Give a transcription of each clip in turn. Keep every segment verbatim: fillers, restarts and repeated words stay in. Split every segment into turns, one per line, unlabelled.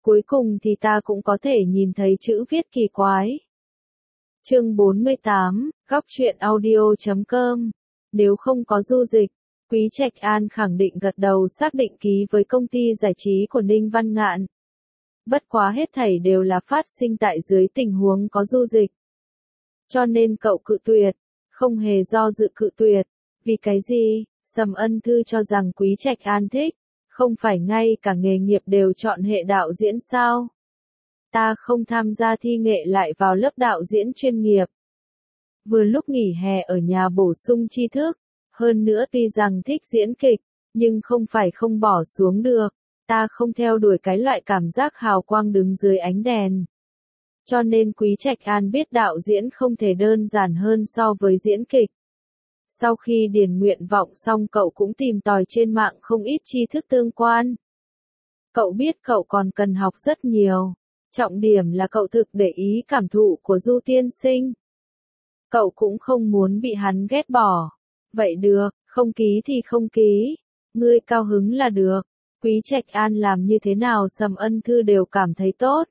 Cuối cùng thì ta cũng có thể nhìn thấy chữ viết kỳ quái. Chương bốn mươi tám, góc truyện audio chấm com. Nếu không có du dịch, Quý Trạch An khẳng định gật đầu xác định ký với công ty giải trí của Ninh Văn Ngạn. Bất quá hết thảy đều là phát sinh tại dưới tình huống có du dịch. Cho nên cậu cự tuyệt, không hề do dự cự tuyệt. Vì cái gì? Sầm Ân Thư cho rằng Quý Trạch An thích, không phải ngay cả nghề nghiệp đều chọn hệ đạo diễn sao? Ta không tham gia thi nghệ lại vào lớp đạo diễn chuyên nghiệp. Vừa lúc nghỉ hè ở nhà bổ sung tri thức, hơn nữa tuy rằng thích diễn kịch, nhưng không phải không bỏ xuống được, ta không theo đuổi cái loại cảm giác hào quang đứng dưới ánh đèn. Cho nên Quý Trạch An biết đạo diễn không thể đơn giản hơn so với diễn kịch. Sau khi điền nguyện vọng xong cậu cũng tìm tòi trên mạng không ít tri thức tương quan. Cậu biết cậu còn cần học rất nhiều. Trọng điểm là cậu thực để ý cảm thụ của Du tiên sinh. Cậu cũng không muốn bị hắn ghét bỏ. Vậy được, không ký thì không ký. Ngươi cao hứng là được. Quý Trạch An làm như thế nào Sầm Ân Thư đều cảm thấy tốt.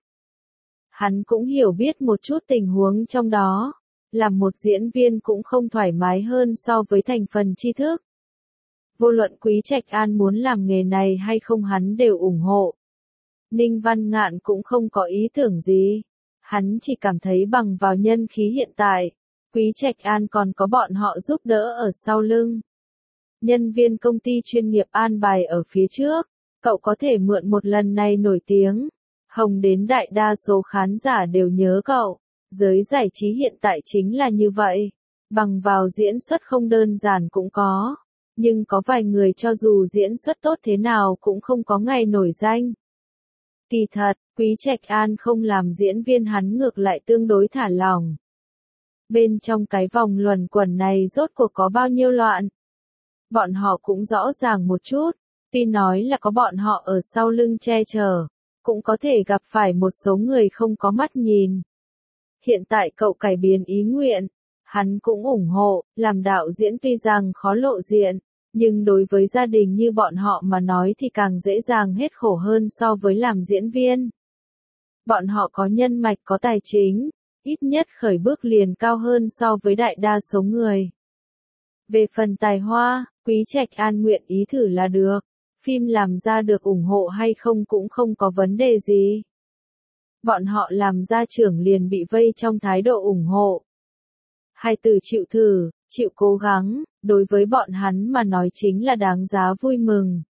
Hắn cũng hiểu biết một chút tình huống trong đó. Làm một diễn viên cũng không thoải mái hơn so với thành phần tri thức. Vô luận Quý Trạch An muốn làm nghề này hay không hắn đều ủng hộ. Ninh Văn Ngạn cũng không có ý tưởng gì. Hắn chỉ cảm thấy bằng vào nhân khí hiện tại, Quý Trạch An còn có bọn họ giúp đỡ ở sau lưng. Nhân viên công ty chuyên nghiệp an bài ở phía trước, cậu có thể mượn một lần này nổi tiếng. Hồng đến đại đa số khán giả đều nhớ cậu. Giới giải trí hiện tại chính là như vậy. Bằng vào diễn xuất không đơn giản cũng có. Nhưng có vài người cho dù diễn xuất tốt thế nào cũng không có ngày nổi danh. Kỳ thật, Quý Trạch An không làm diễn viên hắn ngược lại tương đối thả lỏng. Bên trong cái vòng luẩn quẩn này rốt cuộc có bao nhiêu loạn. Bọn họ cũng rõ ràng một chút, tuy nói là có bọn họ ở sau lưng che chở, cũng có thể gặp phải một số người không có mắt nhìn. Hiện tại cậu cải biến ý nguyện, hắn cũng ủng hộ, làm đạo diễn tuy rằng khó lộ diện, nhưng đối với gia đình như bọn họ mà nói thì càng dễ dàng hết khổ hơn so với làm diễn viên. Bọn họ có nhân mạch có tài chính, ít nhất khởi bước liền cao hơn so với đại đa số người. Về phần tài hoa, Quý Trạch An nguyện ý thử là được, phim làm ra được ủng hộ hay không cũng không có vấn đề gì. Bọn họ làm gia trưởng liền bị vây trong thái độ ủng hộ. Hai từ chịu thử, chịu cố gắng, đối với bọn hắn mà nói chính là đáng giá vui mừng.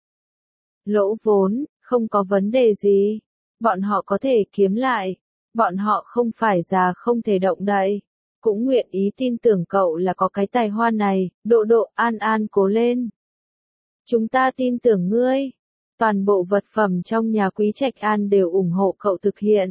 Lỗ vốn, không có vấn đề gì. Bọn họ có thể kiếm lại. Bọn họ không phải già không thể động đậy. Cũng nguyện ý tin tưởng cậu là có cái tài hoa này, Độ Độ An An cố lên. Chúng ta tin tưởng ngươi. Toàn bộ vật phẩm trong nhà Quý Trạch An đều ủng hộ cậu thực hiện.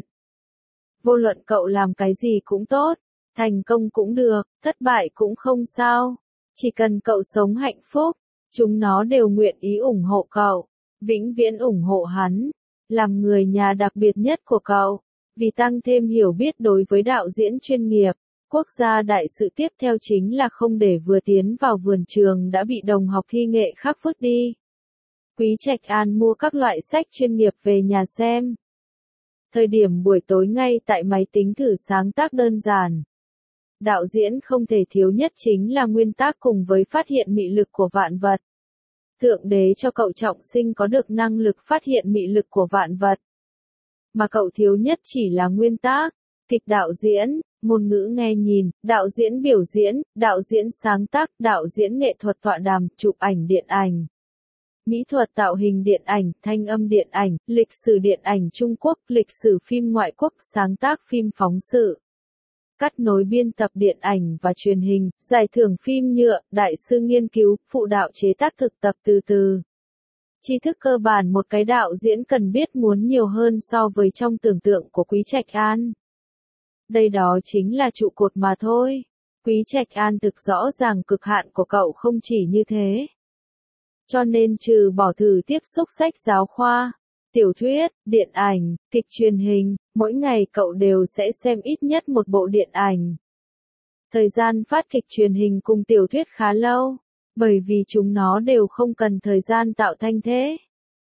Vô luận cậu làm cái gì cũng tốt, thành công cũng được, thất bại cũng không sao. Chỉ cần cậu sống hạnh phúc, chúng nó đều nguyện ý ủng hộ cậu, vĩnh viễn ủng hộ hắn, làm người nhà đặc biệt nhất của cậu. Vì tăng thêm hiểu biết đối với đạo diễn chuyên nghiệp, quốc gia đại sự tiếp theo chính là không để vừa tiến vào vườn trường đã bị đồng học thi nghệ khắc vứt đi. Quý Trạch An mua các loại sách chuyên nghiệp về nhà xem. Thời điểm buổi tối ngay tại máy tính thử sáng tác đơn giản. Đạo diễn không thể thiếu nhất chính là nguyên tắc cùng với phát hiện mị lực của vạn vật. Thượng đế cho cậu trọng sinh có được năng lực phát hiện mị lực của vạn vật. Mà cậu thiếu nhất chỉ là nguyên tắc, kịch đạo diễn, ngôn ngữ nghe nhìn, đạo diễn biểu diễn, đạo diễn sáng tác, đạo diễn nghệ thuật tọa đàm, chụp ảnh điện ảnh. Mỹ thuật tạo hình điện ảnh, thanh âm điện ảnh, lịch sử điện ảnh Trung Quốc, lịch sử phim ngoại quốc, sáng tác phim phóng sự. Cắt nối biên tập điện ảnh và truyền hình, giải thưởng phim nhựa, đại sư nghiên cứu, phụ đạo chế tác thực tập từ từ. Tri thức cơ bản một cái đạo diễn cần biết muốn nhiều hơn so với trong tưởng tượng của Quý Trạch An. Đây đó chính là trụ cột mà thôi. Quý Trạch An thực rõ ràng cực hạn của cậu không chỉ như thế. Cho nên trừ bỏ thử tiếp xúc sách giáo khoa, tiểu thuyết, điện ảnh, kịch truyền hình, mỗi ngày cậu đều sẽ xem ít nhất một bộ điện ảnh. Thời gian phát kịch truyền hình cùng tiểu thuyết khá lâu, bởi vì chúng nó đều không cần thời gian tạo thanh thế.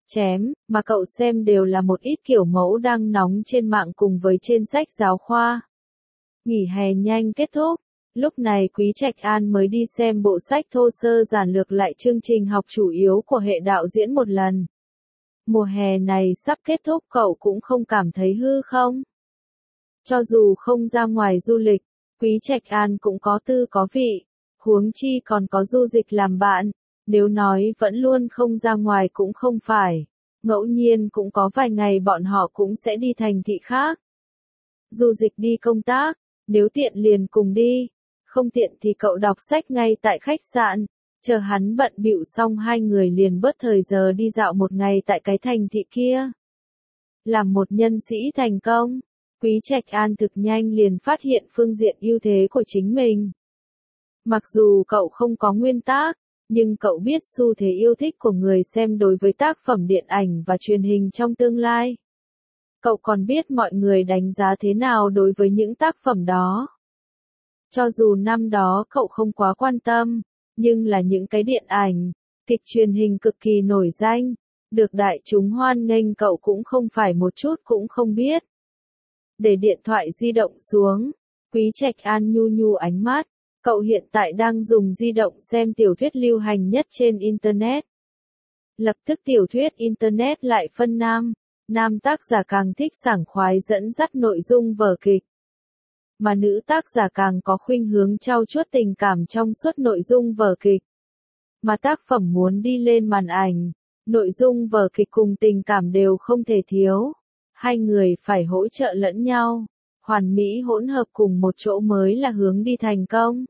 chém, mà cậu xem đều là một ít kiểu mẫu đang nóng trên mạng cùng với trên sách giáo khoa. Nghỉ hè nhanh kết thúc, lúc này Quý Trạch An mới đi xem bộ sách thô sơ giản lược lại chương trình học chủ yếu của hệ đạo diễn một lần. Mùa hè này sắp kết thúc cậu cũng không cảm thấy hư không? Cho dù không ra ngoài du lịch, Quý Trạch An cũng có tư có vị, huống chi còn có Du Dịch làm bạn, nếu nói vẫn luôn không ra ngoài cũng không phải, ngẫu nhiên cũng có vài ngày bọn họ cũng sẽ đi thành thị khác. Du Dịch đi công tác, nếu tiện liền cùng đi, không tiện thì cậu đọc sách ngay tại khách sạn, chờ hắn bận bịu xong hai người liền bớt thời giờ đi dạo một ngày tại cái thành thị kia. Làm một nhân sĩ thành công, Quý Trạch An thực nhanh liền phát hiện phương diện ưu thế của chính mình. Mặc dù cậu không có nguyên tác, nhưng cậu biết xu thế yêu thích của người xem đối với tác phẩm điện ảnh và truyền hình trong tương lai. Cậu còn biết mọi người đánh giá thế nào đối với những tác phẩm đó. Cho dù năm đó cậu không quá quan tâm, nhưng là những cái điện ảnh, kịch truyền hình cực kỳ nổi danh, được đại chúng hoan nghênh cậu cũng không phải một chút cũng không biết. Để điện thoại di động xuống, Quý Trạch An nhu nhu ánh mắt, cậu hiện tại đang dùng di động xem tiểu thuyết lưu hành nhất trên Internet. Lập tức tiểu thuyết Internet lại phân nam, nam tác giả càng thích sảng khoái dẫn dắt nội dung vở kịch. Mà nữ tác giả càng có khuynh hướng trau chuốt tình cảm trong suốt nội dung vở kịch. Mà tác phẩm muốn đi lên màn ảnh, nội dung vở kịch cùng tình cảm đều không thể thiếu. Hai người phải hỗ trợ lẫn nhau, hoàn mỹ hỗn hợp cùng một chỗ mới là hướng đi thành công.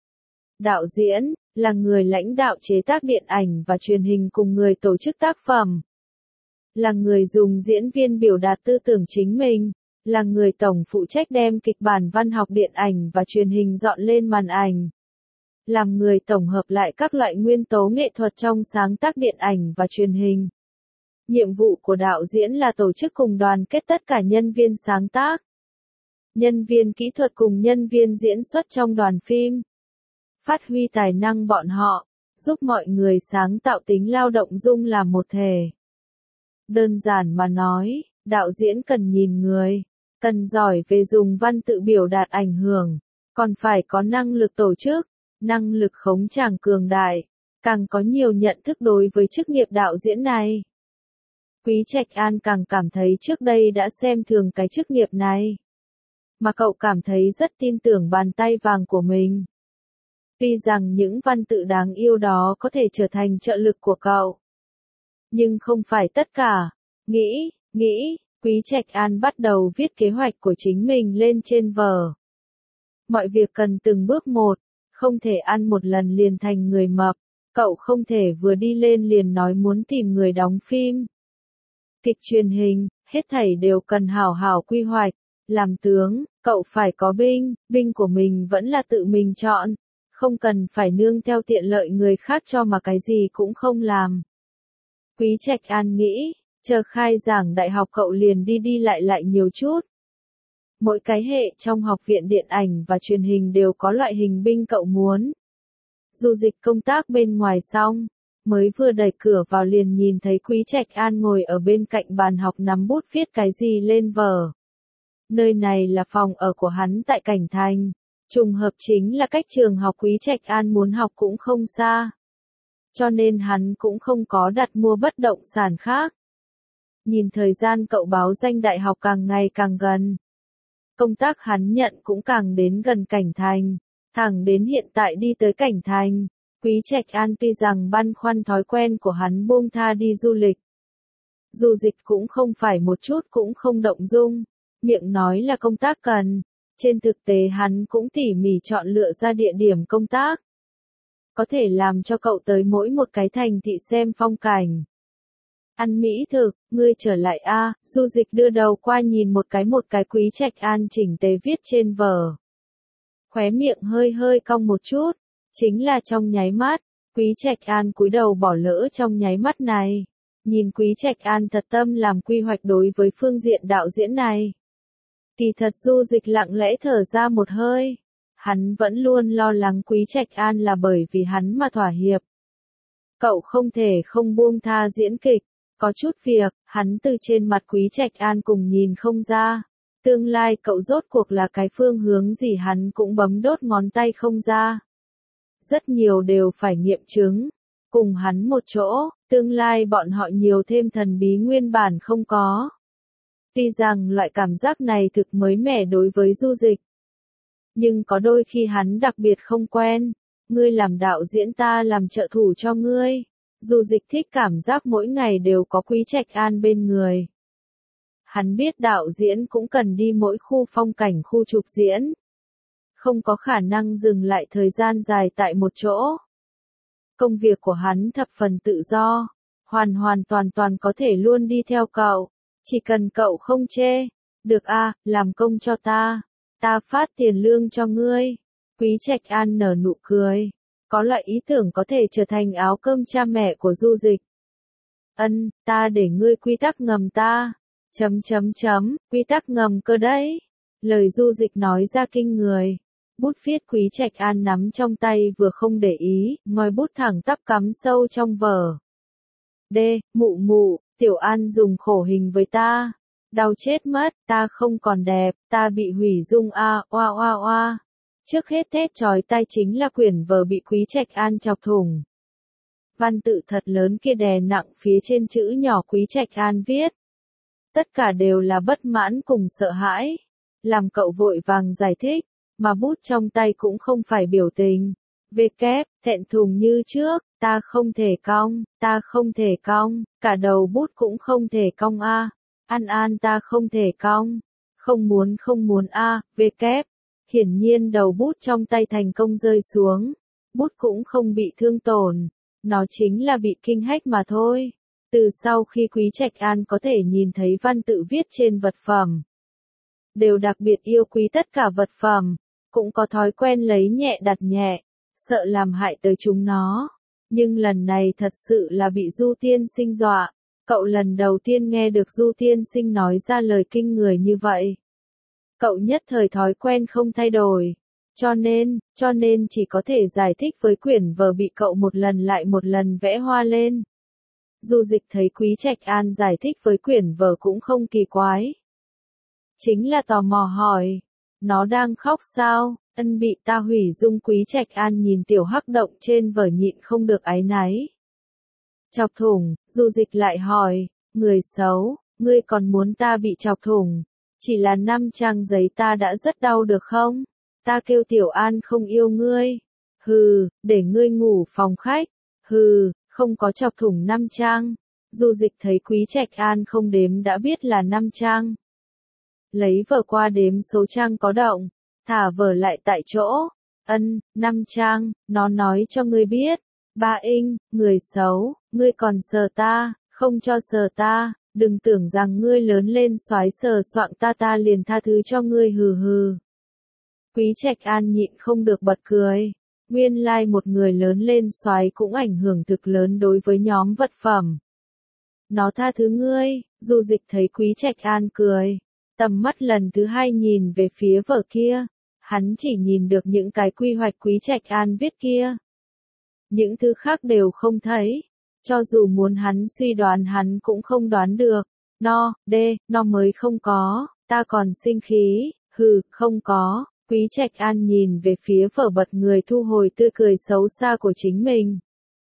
Đạo diễn, là người lãnh đạo chế tác điện ảnh và truyền hình cùng người tổ chức tác phẩm. Là người dùng diễn viên biểu đạt tư tưởng chính mình, là người tổng phụ trách đem kịch bản văn học điện ảnh và truyền hình dọn lên màn ảnh. Làm người tổng hợp lại các loại nguyên tố nghệ thuật trong sáng tác điện ảnh và truyền hình. Nhiệm vụ của đạo diễn là tổ chức cùng đoàn kết tất cả nhân viên sáng tác, nhân viên kỹ thuật cùng nhân viên diễn xuất trong đoàn phim. Phát huy tài năng bọn họ, giúp mọi người sáng tạo tính lao động dung làm một thể. Đơn giản mà nói, đạo diễn cần nhìn người, cần giỏi về dùng văn tự biểu đạt ảnh hưởng, còn phải có năng lực tổ chức, năng lực khống tràng cường đại, càng có nhiều nhận thức đối với chức nghiệp đạo diễn này. Quý Trạch An càng cảm thấy trước đây đã xem thường cái chức nghiệp này. Mà cậu cảm thấy rất tin tưởng bàn tay vàng của mình. Tuy rằng những văn tự đáng yêu đó có thể trở thành trợ lực của cậu. Nhưng không phải tất cả. Nghĩ, nghĩ, Quý Trạch An bắt đầu viết kế hoạch của chính mình lên trên vở. Mọi việc cần từng bước một, không thể ăn một lần liền thành người mập. Cậu không thể vừa đi lên liền nói muốn tìm người đóng phim. Kịch truyền hình, hết thảy đều cần hảo hảo quy hoạch. Làm tướng, cậu phải có binh, binh của mình vẫn là tự mình chọn. Không cần phải nương theo tiện lợi người khác cho mà cái gì cũng không làm. Quý Trạch An nghĩ, chờ khai giảng đại học cậu liền đi đi lại lại nhiều chút. Mỗi cái hệ trong học viện điện ảnh và truyền hình đều có loại hình binh cậu muốn. Du Dịch công tác bên ngoài xong, mới vừa đẩy cửa vào liền nhìn thấy Quý Trạch An ngồi ở bên cạnh bàn học nắm bút viết cái gì lên vở. Nơi này là phòng ở của hắn tại Cảnh Thành. Trùng hợp chính là cách trường học Quý Trạch An muốn học cũng không xa. Cho nên hắn cũng không có đặt mua bất động sản khác. Nhìn thời gian cậu báo danh đại học càng ngày càng gần. Công tác hắn nhận cũng càng đến gần Cảnh Thành. Thẳng đến hiện tại đi tới Cảnh Thành. Quý Trạch An tuy rằng băn khoăn thói quen của hắn buông tha đi du lịch. Du Dịch cũng không phải một chút cũng không động dung. Miệng nói là công tác cần. Trên thực tế hắn cũng tỉ mỉ chọn lựa ra địa điểm công tác. Có thể làm cho cậu tới mỗi một cái thành thị xem phong cảnh. Ăn mỹ thực, ngươi trở lại a, à, Du Dịch đưa đầu qua nhìn một cái một cái Quý Trạch An chỉnh tề viết trên vở. Khóe miệng hơi hơi cong một chút, chính là trong nháy mắt, Quý Trạch An cúi đầu bỏ lỡ trong nháy mắt này. Nhìn Quý Trạch An thật tâm làm quy hoạch đối với phương diện đạo diễn này. Kỳ thật Du Dịch lặng lẽ thở ra một hơi. Hắn vẫn luôn lo lắng Quý Trạch An là bởi vì hắn mà thỏa hiệp. Cậu không thể không buông tha diễn kịch, Có chút việc, hắn từ trên mặt Quý Trạch An cùng nhìn không ra. Tương lai cậu rốt cuộc là cái phương hướng gì hắn cũng bấm đốt ngón tay không ra. Rất nhiều đều phải nghiệm chứng. Cùng hắn một chỗ, tương lai bọn họ nhiều thêm thần bí nguyên bản không có. Tuy rằng loại cảm giác này thực mới mẻ đối với Du Dịch. Nhưng có đôi khi hắn đặc biệt không quen. Ngươi làm đạo diễn ta làm trợ thủ cho ngươi. Du Dịch thích cảm giác mỗi ngày đều có Quý Trạch An bên người. Hắn biết đạo diễn cũng cần đi mỗi khu phong cảnh khu chụp diễn. Không có khả năng dừng lại thời gian dài tại một chỗ. Công việc của hắn thập phần tự do. Hoàn hoàn toàn toàn có thể luôn đi theo cậu. Chỉ cần cậu không chê. Được a, làm công cho ta. Ta phát tiền lương cho ngươi. Quý Trạch An nở nụ cười. Có loại ý tưởng có thể trở thành áo cơm cha mẹ của Du Dịch. Ân, ta để ngươi quy tắc ngầm ta. Chấm chấm chấm, quy tắc ngầm cơ đấy. Lời Du Dịch nói ra kinh người. Bút viết Quý Trạch An nắm trong tay vừa không để ý, ngòi bút thẳng tắp cắm sâu trong vở. D, mụ mụ, Tiểu An dùng khổ hình với ta. Đau chết mất, ta không còn đẹp, ta bị hủy dung a, oa oa oa. Trước hết thét chói tai chính là quyển vở bị Quý Trạch An chọc thủng. Văn tự thật lớn kia đè nặng phía trên chữ nhỏ Quý Trạch An viết. Tất cả đều là bất mãn cùng sợ hãi. Làm cậu vội vàng giải thích, mà bút trong tay cũng không phải biểu tình. Về kép, thẹn thùng như trước, ta không thể cong, ta không thể cong, cả đầu bút cũng không thể cong a. An An ta không thể cong, không muốn không muốn a, về kép. Hiển nhiên đầu bút trong tay thành công rơi xuống, bút cũng không bị thương tổn, nó chính là bị kinh hách mà thôi. Từ sau khi Quý Trạch An có thể nhìn thấy văn tự viết trên vật phẩm, đều đặc biệt yêu quý tất cả vật phẩm, cũng có thói quen lấy nhẹ đặt nhẹ, sợ làm hại tới chúng nó. Nhưng lần này thật sự là bị Du Tiên Sinh dọa, cậu lần đầu tiên nghe được Du Tiên Sinh nói ra lời kinh người như vậy. Cậu nhất thời thói quen không thay đổi, cho nên, cho nên chỉ có thể giải thích với quyển vở bị cậu một lần lại một lần vẽ hoa lên. Du Dịch thấy Quý Trạch An giải thích với quyển vở cũng không kỳ quái. Chính là tò mò hỏi, nó đang khóc sao, ân bị ta hủy dung. Quý Trạch An nhìn tiểu hắc động trên vở nhịn không được áy náy. Chọc thủng, Du Dịch lại hỏi, người xấu, ngươi còn muốn ta bị chọc thủng, chỉ là năm trang giấy ta đã rất đau được không? Ta kêu Tiểu An không yêu ngươi. Hừ, để ngươi ngủ phòng khách. Hừ, không có chọc thủng năm trang. Du Dịch thấy Quý Trạch An không đếm đã biết là năm trang. Lấy vở qua đếm số trang có động, thả vở lại tại chỗ. Ân, năm trang, nó nói cho ngươi biết. Ba Inh, người xấu, ngươi còn sờ ta, không cho sờ ta, đừng tưởng rằng ngươi lớn lên soái sờ soạng ta ta liền tha thứ cho ngươi hừ hừ. Quý Trạch An nhịn không được bật cười. Nguyên lai like một người lớn lên soái cũng ảnh hưởng thực lớn đối với nhóm vật phẩm. Nó tha thứ ngươi. Du Dịch thấy Quý Trạch An cười. Tầm mắt lần thứ hai nhìn về phía vở kia. Hắn chỉ nhìn được những cái quy hoạch Quý Trạch An viết kia. Những thứ khác đều không thấy. Cho dù muốn hắn suy đoán hắn cũng không đoán được. No, đê, no mới không có. Ta còn sinh khí. Hừ, không có. Quý Trạch An nhìn về phía vở bật người thu hồi tươi cười xấu xa của chính mình.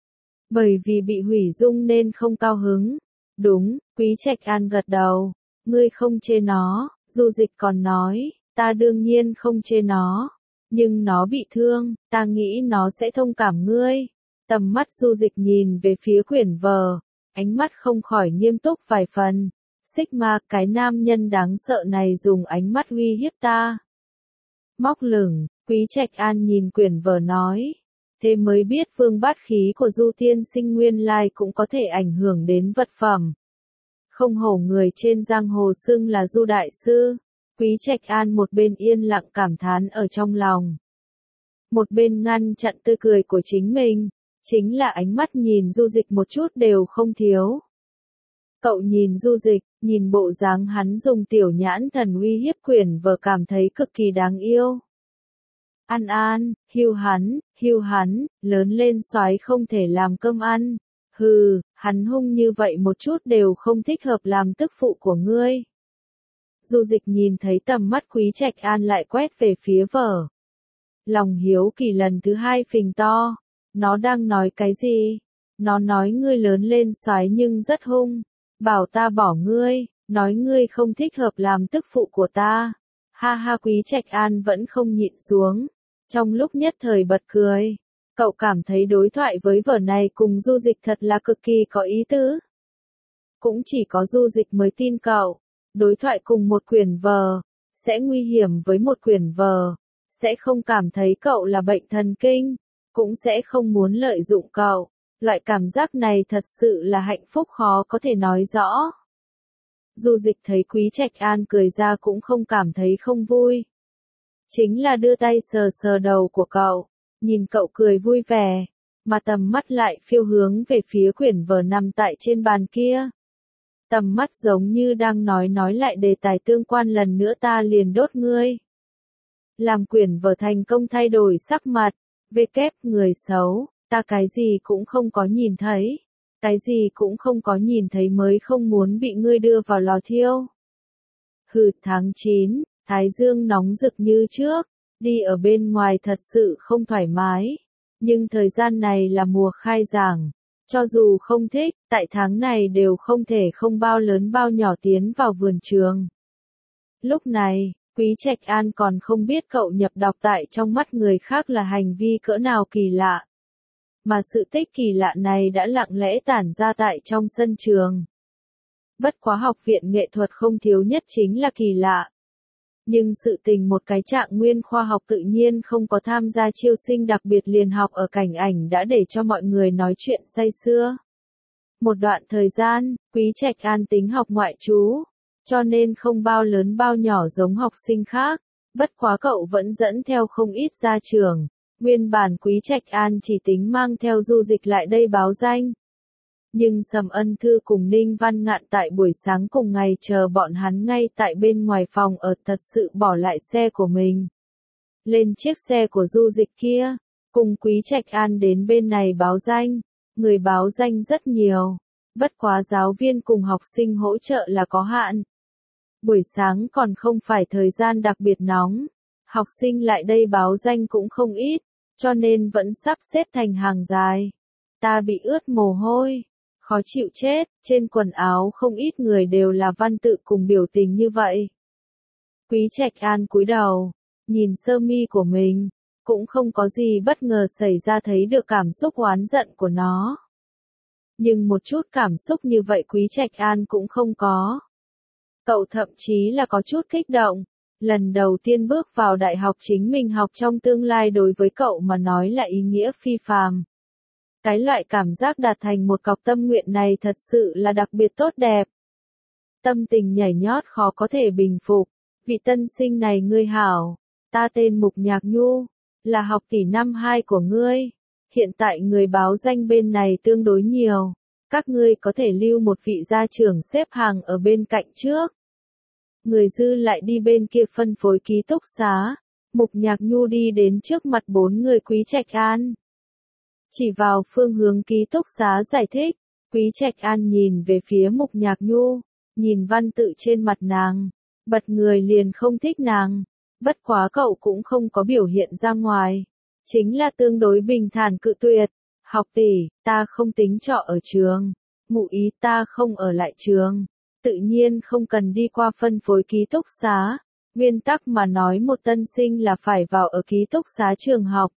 Bởi vì bị hủy dung nên không cao hứng. Đúng, Quý Trạch An gật đầu. Ngươi không chê nó. Du Dịch còn nói, ta đương nhiên không chê nó. Nhưng nó bị thương, ta nghĩ nó sẽ thông cảm ngươi. Tầm mắt Du Dịch nhìn về phía quyển vở, ánh mắt không khỏi nghiêm túc vài phần. Sigma, cái nam nhân đáng sợ này dùng ánh mắt uy hiếp ta. Móc lửng, Quý Trạch An nhìn quyển vở nói. Thế mới biết vương bát khí của Du Tiên Sinh nguyên lai cũng có thể ảnh hưởng đến vật phẩm. Không hổ người trên giang hồ xưng là Du Đại Sư. Quý Trạch An một bên yên lặng cảm thán ở trong lòng. Một bên ngăn chặn tươi cười của chính mình. Chính là ánh mắt nhìn Du Dịch một chút đều không thiếu. Cậu nhìn Du Dịch, nhìn bộ dáng hắn dùng tiểu nhãn thần uy hiếp quyển vở cảm thấy cực kỳ đáng yêu. An An, hưu hắn, hưu hắn, lớn lên soái không thể làm cơm ăn. Hừ, hắn hung như vậy một chút đều không thích hợp làm tức phụ của ngươi. Du Dịch nhìn thấy tầm mắt Quý Trạch An lại quét về phía vở. Lòng hiếu kỳ lần thứ hai phình to. Nó đang nói cái gì? Nó nói ngươi lớn lên soái nhưng rất hung. Bảo ta bỏ ngươi, nói ngươi không thích hợp làm tức phụ của ta. Ha ha, Quý Trạch An vẫn không nhịn xuống. Trong lúc nhất thời bật cười. Cậu cảm thấy đối thoại với vở này cùng Du Dịch thật là cực kỳ có ý tứ. Cũng chỉ có Du Dịch mới tin cậu. Đối thoại cùng một quyển vở, sẽ nguy hiểm với một quyển vở, sẽ không cảm thấy cậu là bệnh thần kinh, cũng sẽ không muốn lợi dụng cậu. Loại cảm giác này thật sự là hạnh phúc khó có thể nói rõ. Du Dịch thấy Quý Trạch An cười ra cũng không cảm thấy không vui. Chính là đưa tay sờ sờ đầu của cậu, nhìn cậu cười vui vẻ, mà tầm mắt lại phiêu hướng về phía quyển vở nằm tại trên bàn kia. Tầm mắt giống như đang nói nói lại đề tài tương quan lần nữa ta liền đốt ngươi. Làm quyển vở thành công thay đổi sắc mặt, vê kép người xấu, ta cái gì cũng không có nhìn thấy, cái gì cũng không có nhìn thấy mới không muốn bị ngươi đưa vào lò thiêu. Hừ, tháng chín, Thái Dương nóng rực như trước, đi ở bên ngoài thật sự không thoải mái, nhưng thời gian này là mùa khai giảng. Cho dù không thích, tại tháng này đều không thể không bao lớn bao nhỏ tiến vào vườn trường. Lúc này, Quý Trạch An còn không biết cậu nhập đọc tại trong mắt người khác là hành vi cỡ nào kỳ lạ. Mà sự tích kỳ lạ này đã lặng lẽ tản ra tại trong sân trường. Bất quá học viện nghệ thuật không thiếu nhất chính là kỳ lạ. Nhưng sự tình một cái trạng nguyên khoa học tự nhiên không có tham gia chiêu sinh đặc biệt liền học ở cảnh ảnh đã để cho mọi người nói chuyện say sưa. Một đoạn thời gian, Quý Trạch An tính học ngoại trú, cho nên không bao lớn bao nhỏ giống học sinh khác, bất quá cậu vẫn dẫn theo không ít ra trường. Nguyên bản Quý Trạch An chỉ tính mang theo Du Dịch lại đây báo danh. Nhưng Sầm Ân Thư cùng Ninh Văn Ngạn tại buổi sáng cùng ngày chờ bọn hắn ngay tại bên ngoài phòng ở thật sự bỏ lại xe của mình. Lên chiếc xe của Du Dịch kia, cùng Quý Trạch An đến bên này báo danh, người báo danh rất nhiều, bất quá giáo viên cùng học sinh hỗ trợ là có hạn. Buổi sáng còn không phải thời gian đặc biệt nóng, học sinh lại đây báo danh cũng không ít, cho nên vẫn sắp xếp thành hàng dài. Ta bị ướt mồ hôi. Khó chịu chết, trên quần áo không ít người đều là văn tự cùng biểu tình như vậy. Quý Trạch An cúi đầu, nhìn sơ mi của mình, cũng không có gì bất ngờ xảy ra thấy được cảm xúc oán giận của nó. Nhưng một chút cảm xúc như vậy Quý Trạch An cũng không có. Cậu thậm chí là có chút kích động, lần đầu tiên bước vào đại học chính mình học trong tương lai đối với cậu mà nói là ý nghĩa phi phàm. Cái loại cảm giác đạt thành một cọc tâm nguyện này thật sự là đặc biệt tốt đẹp. Tâm tình nhảy nhót khó có thể bình phục. Vị tân sinh này ngươi hảo, ta tên Mục Nhạc Nhu, là học tỷ năm hai của ngươi. Hiện tại người báo danh bên này tương đối nhiều. Các ngươi có thể lưu một vị gia trưởng xếp hàng ở bên cạnh trước. Người dư lại đi bên kia phân phối ký túc xá. Mục Nhạc Nhu đi đến trước mặt bốn người Quý Trạch An. Chỉ vào phương hướng ký túc xá giải thích, Quý Trạch An nhìn về phía Mục Nhạc Nhu, nhìn văn tự trên mặt nàng, bật người liền không thích nàng, bất quá cậu cũng không có biểu hiện ra ngoài, chính là tương đối bình thản cự tuyệt, học tỷ, ta không tính trọ ở trường, ngụ ý ta không ở lại trường, tự nhiên không cần đi qua phân phối ký túc xá, nguyên tắc mà nói một tân sinh là phải vào ở ký túc xá trường học.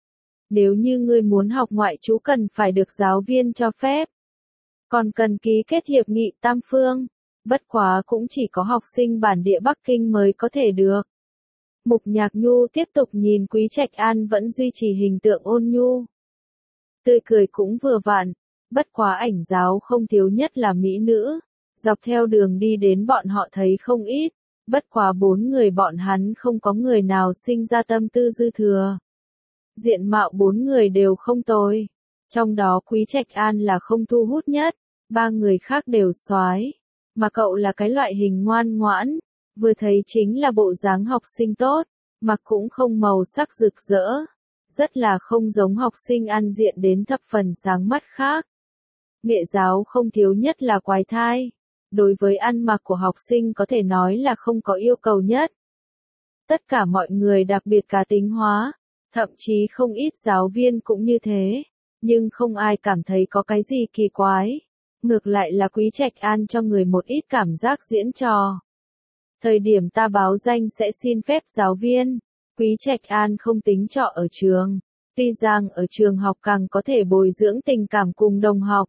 Nếu như ngươi muốn học ngoại trú cần phải được giáo viên cho phép. Còn cần ký kết hiệp nghị tam phương. Bất quá cũng chỉ có học sinh bản địa Bắc Kinh mới có thể được. Mục Nhạc Nhu tiếp tục nhìn Quý Trạch An vẫn duy trì hình tượng ôn nhu. Tươi cười cũng vừa vặn. Bất quá ảnh giáo không thiếu nhất là mỹ nữ. Dọc theo đường đi đến bọn họ thấy không ít. Bất quá bốn người bọn hắn không có người nào sinh ra tâm tư dư thừa. Diện mạo bốn người đều không tồi. Trong đó Quý Trạch An là không thu hút nhất, ba người khác đều soái, mà cậu là cái loại hình ngoan ngoãn, vừa thấy chính là bộ dáng học sinh tốt, mặc cũng không màu sắc rực rỡ, rất là không giống học sinh ăn diện đến thập phần sáng mắt khác. Nghệ giáo không thiếu nhất là quái thai. Đối với ăn mặc của học sinh có thể nói là không có yêu cầu nhất. Tất cả mọi người đặc biệt cá tính hóa, thậm chí không ít giáo viên cũng như thế, nhưng không ai cảm thấy có cái gì kỳ quái. Ngược lại là Quý Trạch An cho người một ít cảm giác diễn trò. Thời điểm ta báo danh sẽ xin phép giáo viên, Quý Trạch An không tính trọ ở trường, tuy rằng ở trường học càng có thể bồi dưỡng tình cảm cùng đồng học.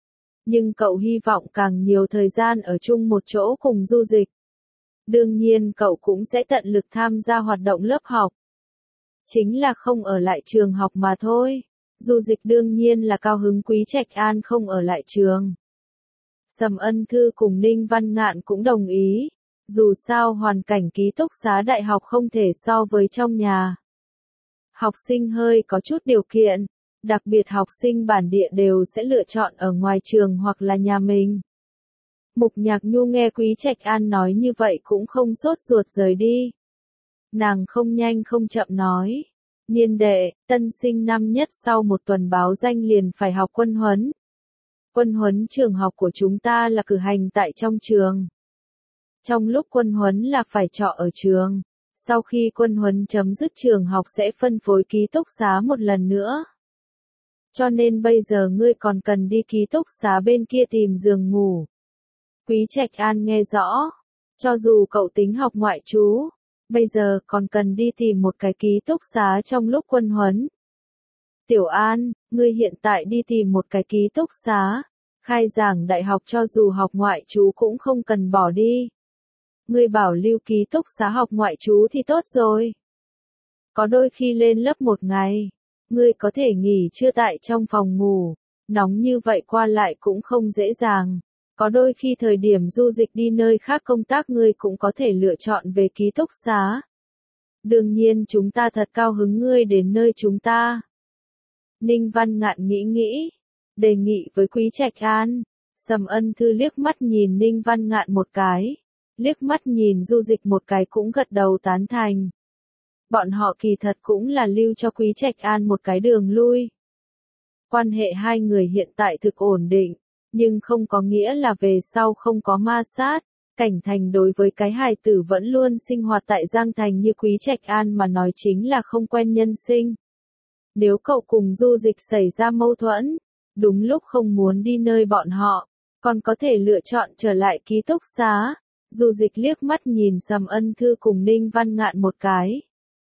Nhưng cậu hy vọng càng nhiều thời gian ở chung một chỗ cùng Du Dịch. Đương nhiên cậu cũng sẽ tận lực tham gia hoạt động lớp học. Chính là không ở lại trường học mà thôi. Du Dịch đương nhiên là cao hứng Quý Trạch An không ở lại trường. Sầm Ân Thư cùng Ninh Văn Ngạn cũng đồng ý. Dù sao hoàn cảnh ký túc xá đại học không thể so với trong nhà. Học sinh hơi có chút điều kiện, đặc biệt học sinh bản địa đều sẽ lựa chọn ở ngoài trường hoặc là nhà mình. Mục Nhạc Nhu nghe Quý Trạch An nói như vậy cũng không sốt ruột rời đi. Nàng không nhanh không chậm nói. Niên đệ, tân sinh năm nhất sau một tuần báo danh liền phải học quân huấn. Quân huấn trường học của chúng ta là cử hành tại trong trường. Trong lúc quân huấn là phải trọ ở trường. Sau khi quân huấn chấm dứt trường học sẽ phân phối ký túc xá một lần nữa. Cho nên bây giờ ngươi còn cần đi ký túc xá bên kia tìm giường ngủ. Quý Trạch An nghe rõ. Cho dù cậu tính học ngoại trú, bây giờ còn cần đi tìm một cái ký túc xá trong lúc quân huấn. Tiểu An, ngươi hiện tại đi tìm một cái ký túc xá. Khai giảng đại học cho dù học ngoại trú cũng không cần bỏ đi. Ngươi bảo lưu ký túc xá học ngoại trú thì tốt rồi. Có đôi khi lên lớp một ngày, ngươi có thể nghỉ trưa tại trong phòng ngủ, nóng như vậy qua lại cũng không dễ dàng. Có đôi khi thời điểm Du Dịch đi nơi khác công tác ngươi cũng có thể lựa chọn về ký túc xá. Đương nhiên chúng ta thật cao hứng ngươi đến nơi chúng ta. Ninh Văn Ngạn nghĩ nghĩ, đề nghị với Quý Trạch An. Sầm Ân Thư liếc mắt nhìn Ninh Văn Ngạn một cái, liếc mắt nhìn Du Dịch một cái cũng gật đầu tán thành. Bọn họ kỳ thật cũng là lưu cho Quý Trạch An một cái đường lui. Quan hệ hai người hiện tại thực ổn định, nhưng không có nghĩa là về sau không có ma sát. Cảnh Thành đối với cái hài tử vẫn luôn sinh hoạt tại Giang Thành như Quý Trạch An mà nói chính là không quen nhân sinh. Nếu cậu cùng Du Dịch xảy ra mâu thuẫn, đúng lúc không muốn đi nơi bọn họ, còn có thể lựa chọn trở lại ký túc xá. Du Dịch liếc mắt nhìn Sầm Ân Thư cùng Ninh Văn Ngạn một cái.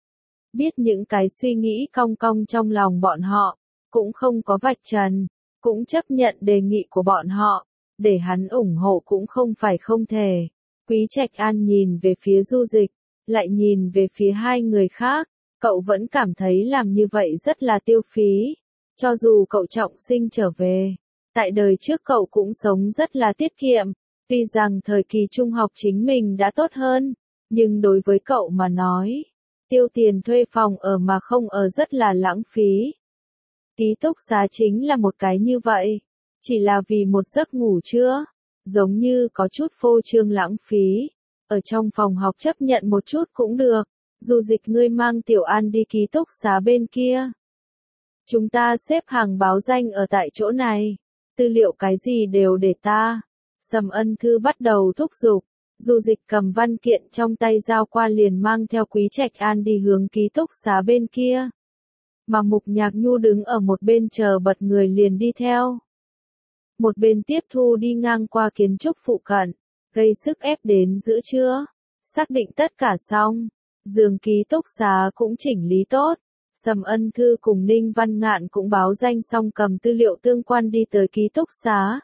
Biết những cái suy nghĩ cong cong trong lòng bọn họ, cũng không có vạch trần, cũng chấp nhận đề nghị của bọn họ, để hắn ủng hộ cũng không phải không thể. Quý Trạch An nhìn về phía Du Dịch, lại nhìn về phía hai người khác, cậu vẫn cảm thấy làm như vậy rất là tiêu phí. Cho dù cậu trọng sinh trở về, tại đời trước cậu cũng sống rất là tiết kiệm, tuy rằng thời kỳ trung học chính mình đã tốt hơn, nhưng đối với cậu mà nói, tiêu tiền thuê phòng ở mà không ở rất là lãng phí. Ký túc xá chính là một cái như vậy, chỉ là vì một giấc ngủ trưa, giống như có chút phô trương lãng phí, ở trong phòng học chấp nhận một chút cũng được. Du Dịch ngươi mang Tiểu An đi ký túc xá bên kia. Chúng ta xếp hàng báo danh ở tại chỗ này, tư liệu cái gì đều để ta. Sầm Ân Thư bắt đầu thúc giục, Du Dịch cầm văn kiện trong tay giao qua liền mang theo Quý Trạch An đi hướng ký túc xá bên kia. Mà Mục Nhạc Nhu đứng ở một bên chờ bật người liền đi theo. Một bên tiếp thu đi ngang qua kiến trúc phụ cận, gây sức ép đến giữa trưa. Xác định tất cả xong, giường ký túc xá cũng chỉnh lý tốt. Sầm Ân Thư cùng Ninh Văn Ngạn cũng báo danh xong cầm tư liệu tương quan đi tới ký túc xá.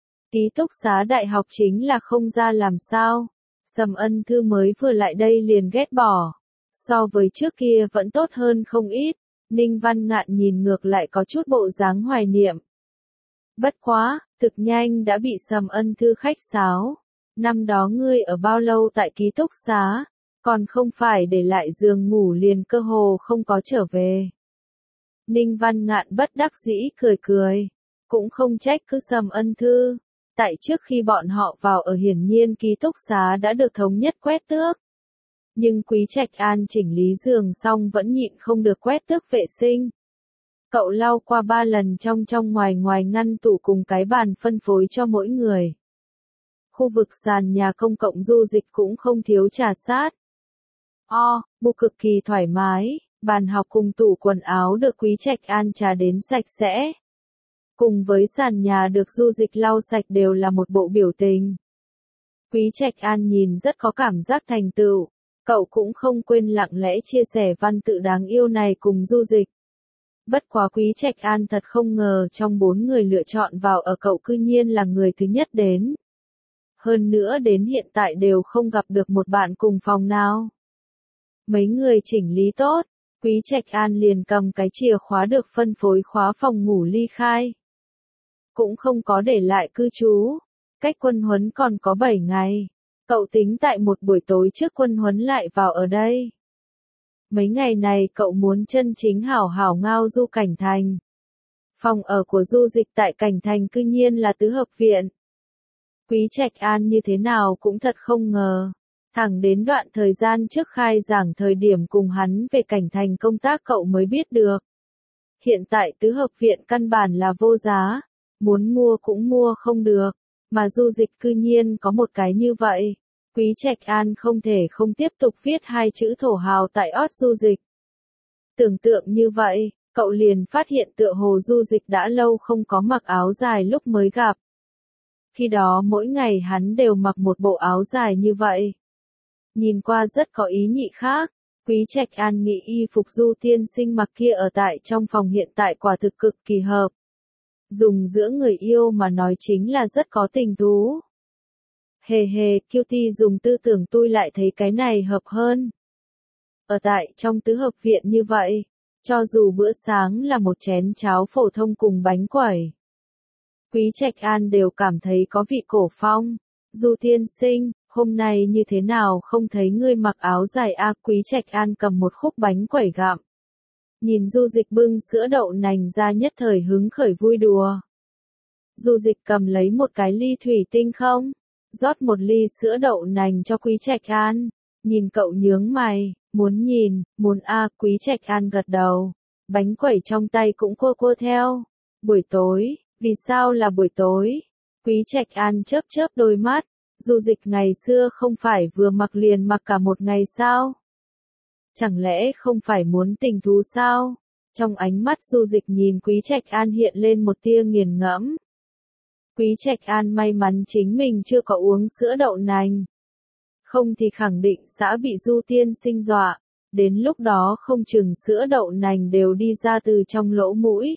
Ký túc xá đại học chính là không ra làm sao. Sầm Ân Thư mới vừa lại đây liền ghét bỏ. So với trước kia vẫn tốt hơn không ít. Ninh Văn Ngạn nhìn ngược lại có chút bộ dáng hoài niệm. Bất quá, thực nhanh đã bị Sầm Ân Thư khách sáo. Năm đó ngươi ở bao lâu tại ký túc xá, còn không phải để lại giường ngủ liền cơ hồ không có trở về. Ninh Văn Ngạn bất đắc dĩ cười cười, cũng không trách cứ Sầm Ân Thư. Tại trước khi bọn họ vào ở hiển nhiên ký túc xá đã được thống nhất quét tước. Nhưng Quý Trạch An chỉnh lý giường xong vẫn nhịn không được quét tước vệ sinh. Cậu lau qua ba lần trong trong ngoài ngoài ngăn tủ cùng cái bàn phân phối cho mỗi người. Khu vực sàn nhà công cộng du dịch cũng không thiếu trà sát. O, bu cực kỳ thoải mái, bàn học cùng tủ quần áo được Quý Trạch An trà đến sạch sẽ. Cùng với sàn nhà được du dịch lau sạch đều là một bộ biểu tình. Quý Trạch An nhìn rất có cảm giác thành tựu, cậu cũng không quên lặng lẽ chia sẻ văn tự đáng yêu này cùng du dịch. Bất quá Quý Trạch An thật không ngờ trong bốn người lựa chọn vào ở cậu cư nhiên là người thứ nhất đến. Hơn nữa đến hiện tại đều không gặp được một bạn cùng phòng nào. Mấy người chỉnh lý tốt, Quý Trạch An liền cầm cái chìa khóa được phân phối khóa phòng ngủ ly khai. Cũng không có để lại cư trú, cách quân huấn còn có bảy ngày, cậu tính tại một buổi tối trước quân huấn lại vào ở đây. Mấy ngày này cậu muốn chân chính hảo hảo ngao du Cảnh Thành. Phòng ở của du dịch tại Cảnh Thành cư nhiên là tứ hợp viện. Quý Trạch An như thế nào cũng thật không ngờ. Thẳng đến đoạn thời gian trước khai giảng thời điểm cùng hắn về Cảnh Thành công tác cậu mới biết được. Hiện tại tứ hợp viện căn bản là vô giá, muốn mua cũng mua không được, mà du dịch cư nhiên có một cái như vậy. Quý Trạch An không thể không tiếp tục viết hai chữ thổ hào tại ót du dịch. Tưởng tượng như vậy, cậu liền phát hiện tựa hồ du dịch đã lâu không có mặc áo dài lúc mới gặp. Khi đó mỗi ngày hắn đều mặc một bộ áo dài như vậy. Nhìn qua rất có ý nhị khác, Quý Trạch An nghĩ y phục du tiên sinh mặc kia ở tại trong phòng hiện tại quả thực cực kỳ hợp. Dùng giữa người yêu mà nói chính là rất có tình thú. Hề hề, Cutie dùng tư tưởng tôi lại thấy cái này hợp hơn. Ở tại trong tứ hợp viện như vậy, cho dù bữa sáng là một chén cháo phổ thông cùng bánh quẩy, Quý Trạch An đều cảm thấy có vị cổ phong. Du tiên sinh, hôm nay như thế nào không thấy ngươi mặc áo dài a? Quý Trạch An cầm một khúc bánh quẩy gặm. Nhìn du dịch bưng sữa đậu nành ra nhất thời hứng khởi vui đùa. Du dịch cầm lấy một cái ly thủy tinh không? Rót một ly sữa đậu nành cho Quý Trạch An. Nhìn cậu nhướng mày, muốn nhìn, muốn a? Quý Trạch An gật đầu. Bánh quẩy trong tay cũng cua cua theo. Buổi tối, vì sao là buổi tối? Quý Trạch An chớp chớp đôi mắt. Du dịch ngày xưa không phải vừa mặc liền mặc cả một ngày sao? Chẳng lẽ không phải muốn tình thú sao? Trong ánh mắt du dịch nhìn Quý Trạch An hiện lên một tia nghiền ngẫm. Quý Trạch An may mắn chính mình chưa có uống sữa đậu nành. Không thì khẳng định sẽ bị du tiên sinh dọa. Đến lúc đó không chừng sữa đậu nành đều đi ra từ trong lỗ mũi.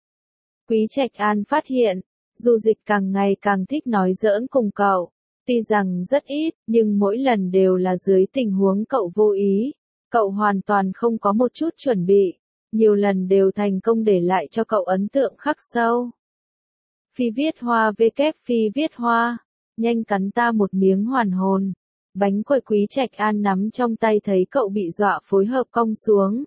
Quý Trạch An phát hiện, du dịch càng ngày càng thích nói giỡn cùng cậu. Tuy rằng rất ít, nhưng mỗi lần đều là dưới tình huống cậu vô ý. Cậu hoàn toàn không có một chút chuẩn bị. Nhiều lần đều thành công để lại cho cậu ấn tượng khắc sâu. Phi viết hoa vê kép phi viết hoa. Nhanh cắn ta một miếng hoàn hồn. Bánh quẩy Quý Trạch An nắm trong tay thấy cậu bị dọa phối hợp cong xuống.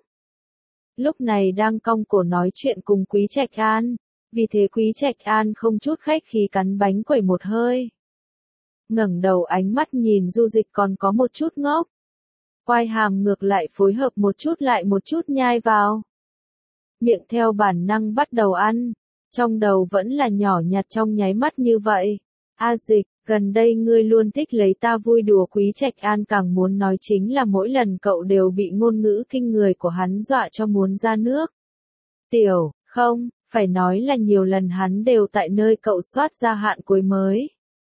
Lúc này đang cong cổ nói chuyện cùng Quý Trạch An. Vì thế Quý Trạch An không chút khách khí cắn bánh quẩy một hơi. Ngẩng đầu ánh mắt nhìn du dịch còn có một chút ngốc. Quai hàm ngược lại phối hợp một chút lại một chút nhai vào. Miệng theo bản năng bắt đầu ăn. Trong đầu vẫn là nhỏ nhặt trong nháy mắt như vậy. A dịch, gần đây ngươi luôn thích lấy ta vui đùa. Quý Trạch An càng muốn nói chính là mỗi lần cậu đều bị ngôn ngữ kinh người của hắn dọa cho muốn ra nước. Tiểu, không, phải nói là nhiều lần hắn đều tại nơi cậu soát ra hạn cuối mới.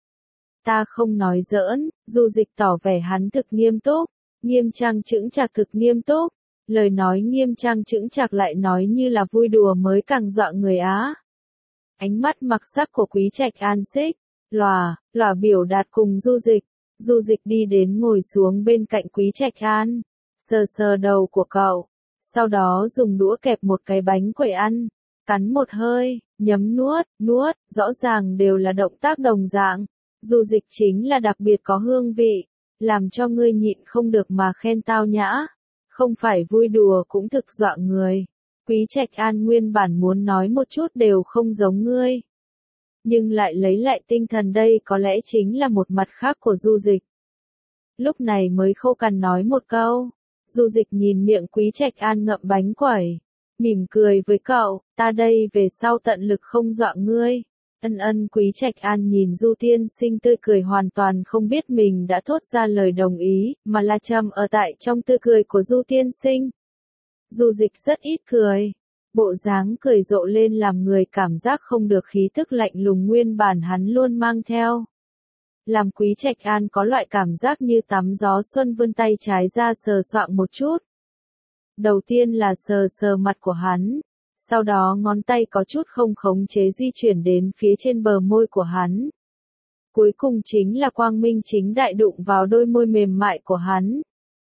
Ta không nói giỡn, du dịch tỏ vẻ hắn thực nghiêm túc, nghiêm trang chững chạc thực nghiêm túc, lời nói nghiêm trang chững chạc lại nói như là vui đùa mới càng dọa người á. Ánh mắt mặc sắc của Quý Trạch An xích, lòa, lòa biểu đạt cùng du dịch, du dịch đi đến ngồi xuống bên cạnh Quý Trạch An, sờ sờ đầu của cậu, sau đó dùng đũa kẹp một cái bánh quẩy ăn, cắn một hơi, nhấm nuốt, nuốt, rõ ràng đều là động tác đồng dạng. Du dịch chính là đặc biệt có hương vị, làm cho ngươi nhịn không được mà khen tao nhã, không phải vui đùa cũng thực dọa người. Quý Trạch An nguyên bản muốn nói một chút đều không giống ngươi, nhưng lại lấy lại tinh thần đây có lẽ chính là một mặt khác của du dịch. Lúc này mới khô cằn nói một câu, du dịch nhìn miệng Quý Trạch An ngậm bánh quẩy, mỉm cười với cậu, ta đây về sau tận lực không dọa ngươi. Ân ân Quý Trạch An nhìn Du tiên sinh tươi cười hoàn toàn không biết mình đã thốt ra lời đồng ý, mà là trầm ở tại trong tươi cười của Du tiên sinh. Du Dịch rất ít cười. Bộ dáng cười rộ lên làm người cảm giác không được khí tức lạnh lùng nguyên bản hắn luôn mang theo. Làm Quý Trạch An có loại cảm giác như tắm gió xuân vươn tay trái ra sờ soạng một chút. Đầu tiên là sờ sờ mặt của hắn, sau đó ngón tay có chút không khống chế di chuyển đến phía trên bờ môi của hắn. Cuối cùng chính là quang minh chính đại đụng vào đôi môi mềm mại của hắn.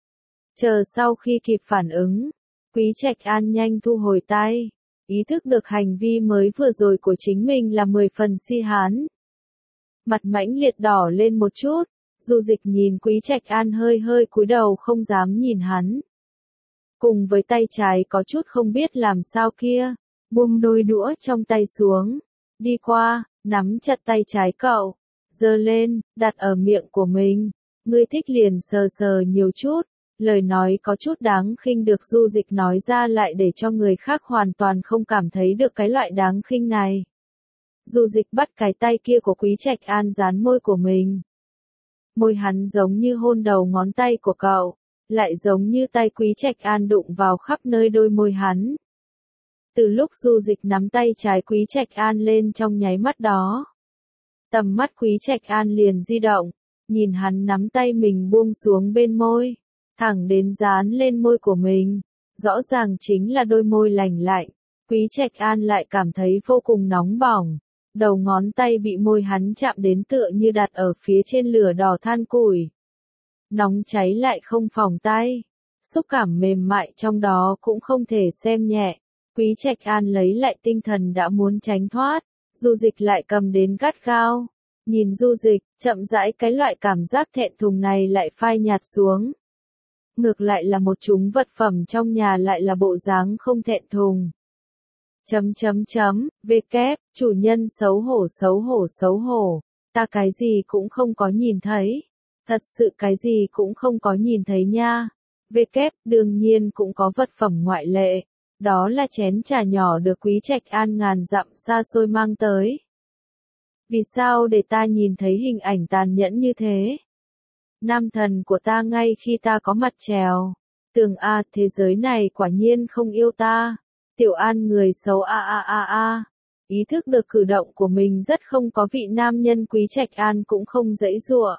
Chờ sau khi kịp phản ứng, Quý Trạch An nhanh thu hồi tay, ý thức được hành vi mới vừa rồi của chính mình là mười phần si hán. Mặt mãnh liệt đỏ lên một chút, Du Dịch nhìn Quý Trạch An hơi hơi cúi đầu không dám nhìn hắn. Cùng với tay trái có chút không biết làm sao kia, buông đôi đũa trong tay xuống, đi qua, nắm chặt tay trái cậu, giơ lên, đặt ở miệng của mình. Ngươi thích liền sờ sờ nhiều chút. Lời nói có chút đáng khinh được Du Dịch nói ra lại để cho người khác hoàn toàn không cảm thấy được cái loại đáng khinh này. Du Dịch bắt cái tay kia của Quý Trạch An dán môi của mình. Môi hắn giống như hôn đầu ngón tay của cậu, lại giống như tay Quý Trạch An đụng vào khắp nơi đôi môi hắn. Từ lúc Du Dịch nắm tay trái Quý Trạch An lên trong nháy mắt đó, tầm mắt Quý Trạch An liền di động, nhìn hắn nắm tay mình buông xuống bên môi, thẳng đến dán lên môi của mình, rõ ràng chính là đôi môi lành lạnh. Quý Trạch An lại cảm thấy vô cùng nóng bỏng, đầu ngón tay bị môi hắn chạm đến tựa như đặt ở phía trên lửa đỏ than củi. Nóng cháy lại không phỏng tay, xúc cảm mềm mại trong đó cũng không thể xem nhẹ. Quý Trạch An lấy lại tinh thần đã muốn tránh thoát, Du Dịch lại cầm đến gắt gao. Nhìn Du Dịch, chậm rãi cái loại cảm giác thẹn thùng này lại phai nhạt xuống. Ngược lại là một chúng vật phẩm trong nhà lại là bộ dáng không thẹn thùng. Chấm chấm chấm, vê kép, chủ nhân xấu hổ xấu hổ xấu hổ, ta cái gì cũng không có nhìn thấy. Thật sự cái gì cũng không có nhìn thấy nha. Vê kép, đương nhiên cũng có vật phẩm ngoại lệ. Đó là chén trà nhỏ được Quý Trạch An ngàn dặm xa xôi mang tới. Vì sao để ta nhìn thấy hình ảnh tàn nhẫn như thế? Nam thần của ta ngay khi ta có mặt trèo. Tường a, thế giới này quả nhiên không yêu ta. Tiểu An người xấu a a a a. Ý thức được cử động của mình rất không có vị nam nhân Quý Trạch An cũng không dãy dụa.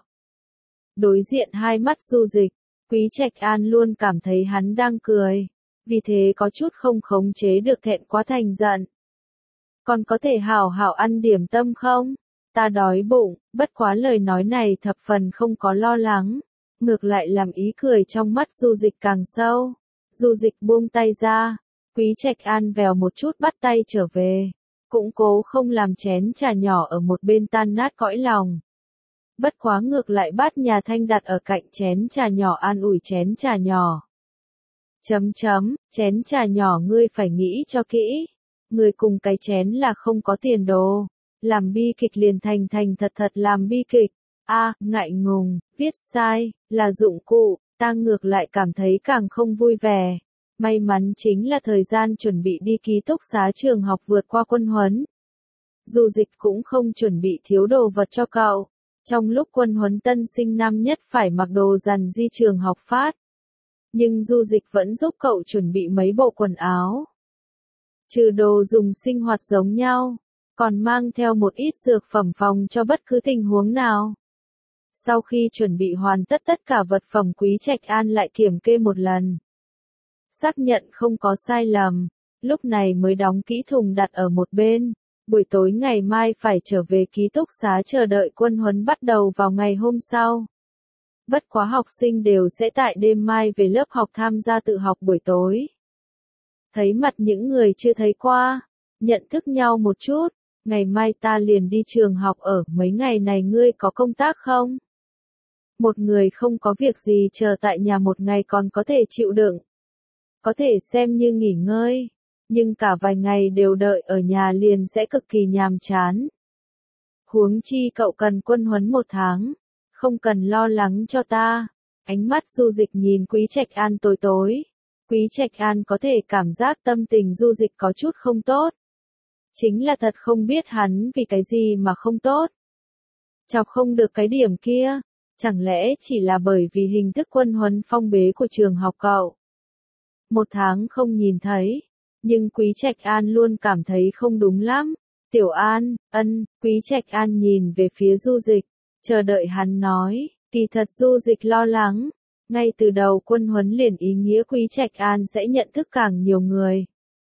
Đối diện hai mắt Du Dịch, Quý Trạch An luôn cảm thấy hắn đang cười. Vì thế có chút không khống chế được thẹn quá thành giận. Còn có thể hảo hảo ăn điểm tâm không? Ta đói bụng, bất quá lời nói này thập phần không có lo lắng. Ngược lại làm ý cười trong mắt Du Dịch càng sâu. Du Dịch buông tay ra. Quý Trạch An vèo một chút bắt tay trở về. Cũng cố không làm chén trà nhỏ ở một bên tan nát cõi lòng. Bất quá ngược lại bát nhà thanh đặt ở cạnh chén trà nhỏ an ủi chén trà nhỏ. Chấm chấm, chén trà nhỏ ngươi phải nghĩ cho kỹ. Người cùng cái chén là không có tiền đồ. Làm bi kịch liền thành thành thật thật làm bi kịch. A, à, ngại ngùng, viết sai, là dụng cụ, ta ngược lại cảm thấy càng không vui vẻ. May mắn chính là thời gian chuẩn bị đi ký túc xá trường học vượt qua quân huấn. Du Dịch cũng không chuẩn bị thiếu đồ vật cho cậu. Trong lúc quân huấn tân sinh năm nhất phải mặc đồ dằn di trường học phát. Nhưng Du Dịch vẫn giúp cậu chuẩn bị mấy bộ quần áo. Trừ đồ dùng sinh hoạt giống nhau, còn mang theo một ít dược phẩm phòng cho bất cứ tình huống nào. Sau khi chuẩn bị hoàn tất tất cả vật phẩm Quý Trạch An lại kiểm kê một lần. Xác nhận không có sai lầm, lúc này mới đóng kỹ thùng đặt ở một bên. Buổi tối ngày mai phải trở về ký túc xá chờ đợi quân huấn bắt đầu vào ngày hôm sau. Bất quá học sinh đều sẽ tại đêm mai về lớp học tham gia tự học buổi tối. Thấy mặt những người chưa thấy qua, nhận thức nhau một chút, ngày mai ta liền đi trường học ở, mấy ngày này ngươi có công tác không? Một người không có việc gì chờ tại nhà một ngày còn có thể chịu đựng. Có thể xem như nghỉ ngơi, nhưng cả vài ngày đều đợi ở nhà liền sẽ cực kỳ nhàm chán. Huống chi cậu cần quân huấn một tháng, không cần lo lắng cho ta. Ánh mắt Du Dịch nhìn Quý Trạch An tối tối, Quý Trạch An có thể cảm giác tâm tình Du Dịch có chút không tốt. Chính là thật không biết hắn vì cái gì mà không tốt. Chọc không được cái điểm kia, chẳng lẽ chỉ là bởi vì hình thức quân huấn phong bế của trường học cậu. Một tháng không nhìn thấy, nhưng Quý Trạch An luôn cảm thấy không đúng lắm. Tiểu An, ân, Quý Trạch An nhìn về phía Du Dịch, chờ đợi hắn nói, kỳ thật Du Dịch lo lắng. Ngay từ đầu quân huấn liền ý nghĩa Quý Trạch An sẽ nhận thức càng nhiều người.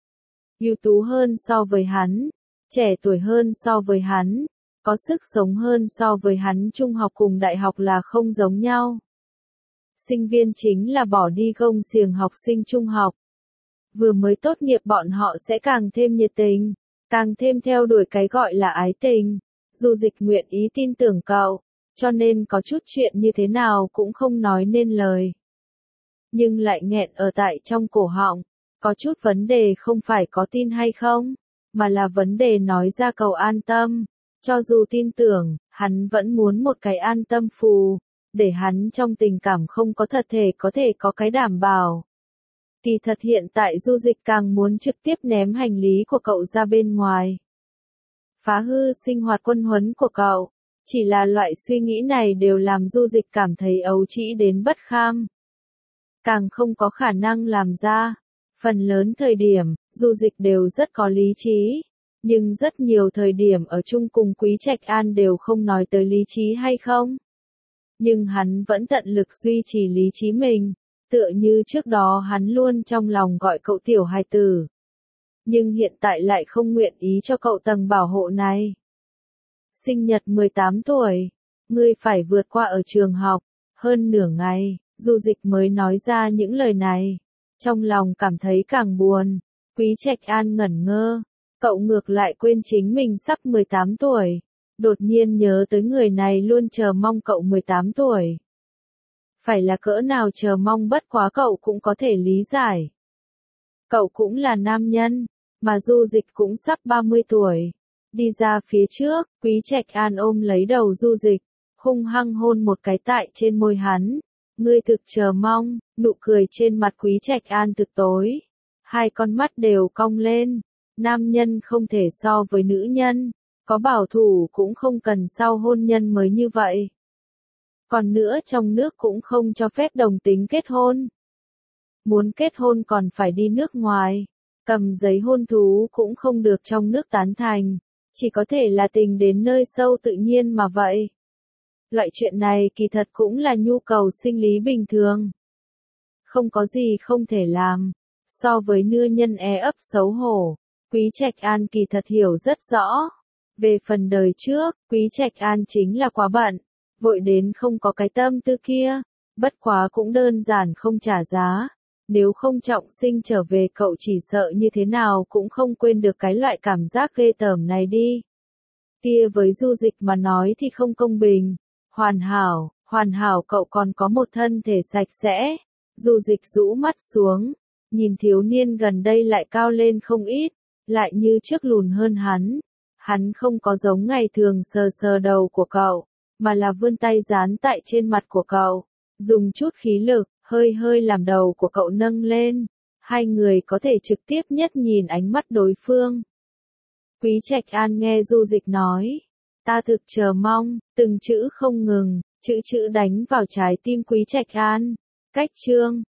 Ưu tú hơn so với hắn, trẻ tuổi hơn so với hắn, có sức sống hơn so với hắn, trung học cùng đại học là không giống nhau. Sinh viên chính là bỏ đi gông xiềng học sinh trung học. Vừa mới tốt nghiệp bọn họ sẽ càng thêm nhiệt tình, càng thêm theo đuổi cái gọi là ái tình. Du Dịch nguyện ý tin tưởng cậu, cho nên có chút chuyện như thế nào cũng không nói nên lời. Nhưng lại nghẹn ở tại trong cổ họng, có chút vấn đề không phải có tin hay không, mà là vấn đề nói ra cậu an tâm. Cho dù tin tưởng, hắn vẫn muốn một cái an tâm phù, để hắn trong tình cảm không có thật thể có thể có cái đảm bảo. Kỳ thật hiện tại Du Dịch càng muốn trực tiếp ném hành lý của cậu ra bên ngoài. Phá hư sinh hoạt quân huấn của cậu. Chỉ là loại suy nghĩ này đều làm Du Dịch cảm thấy ấu trĩ đến bất kham. Càng không có khả năng làm ra. Phần lớn thời điểm, Du Dịch đều rất có lý trí. Nhưng rất nhiều thời điểm ở chung cùng Quý Trạch An đều không nói tới lý trí hay không. Nhưng hắn vẫn tận lực duy trì lý trí mình. Tựa như trước đó hắn luôn trong lòng gọi cậu tiểu hài tử. Nhưng hiện tại lại không nguyện ý cho cậu tầng bảo hộ này. Sinh nhật mười tám tuổi, ngươi phải vượt qua ở trường học, hơn nửa ngày, Du Dịch mới nói ra những lời này. Trong lòng cảm thấy càng buồn, Quý Trạch An ngẩn ngơ, cậu ngược lại quên chính mình sắp mười tám tuổi. Đột nhiên nhớ tới người này luôn chờ mong cậu mười tám tuổi. Phải là cỡ nào chờ mong, bất quá cậu cũng có thể lý giải. Cậu cũng là nam nhân, mà Du Dịch cũng sắp ba mươi tuổi. Đi ra phía trước, Quý Trạch An ôm lấy đầu Du Dịch, hung hăng hôn một cái tại trên môi hắn. Ngươi thực chờ mong, nụ cười trên mặt Quý Trạch An thực tối. Hai con mắt đều cong lên. Nam nhân không thể so với nữ nhân, có bảo thủ cũng không cần sau hôn nhân mới như vậy. Còn nữa trong nước cũng không cho phép đồng tính kết hôn. Muốn kết hôn còn phải đi nước ngoài, cầm giấy hôn thú cũng không được trong nước tán thành, chỉ có thể là tình đến nơi sâu tự nhiên mà vậy. Loại chuyện này kỳ thật cũng là nhu cầu sinh lý bình thường. Không có gì không thể làm. So với nưa nhân e ấp xấu hổ, Quý Trạch An kỳ thật hiểu rất rõ. Về phần đời trước, Quý Trạch An chính là quá bận, vội đến không có cái tâm tư kia, bất quá cũng đơn giản không trả giá. Nếu không trọng sinh trở về cậu chỉ sợ như thế nào cũng không quên được cái loại cảm giác ghê tởm này đi. Kia với Du Dịch mà nói thì không công bình. Hoàn hảo, hoàn hảo cậu còn có một thân thể sạch sẽ. Du Dịch rũ mắt xuống, nhìn thiếu niên gần đây lại cao lên không ít, lại như trước lùn hơn hắn. Hắn không có giống ngày thường sờ sờ đầu của cậu, mà là vươn tay dán tại trên mặt của cậu, dùng chút khí lực, hơi hơi làm đầu của cậu nâng lên. Hai người có thể trực tiếp nhất nhìn ánh mắt đối phương. Quý Trạch An nghe Du Dịch nói, ta thực chờ mong, từng chữ không ngừng, chữ chữ đánh vào trái tim Quý Trạch An. Cách chương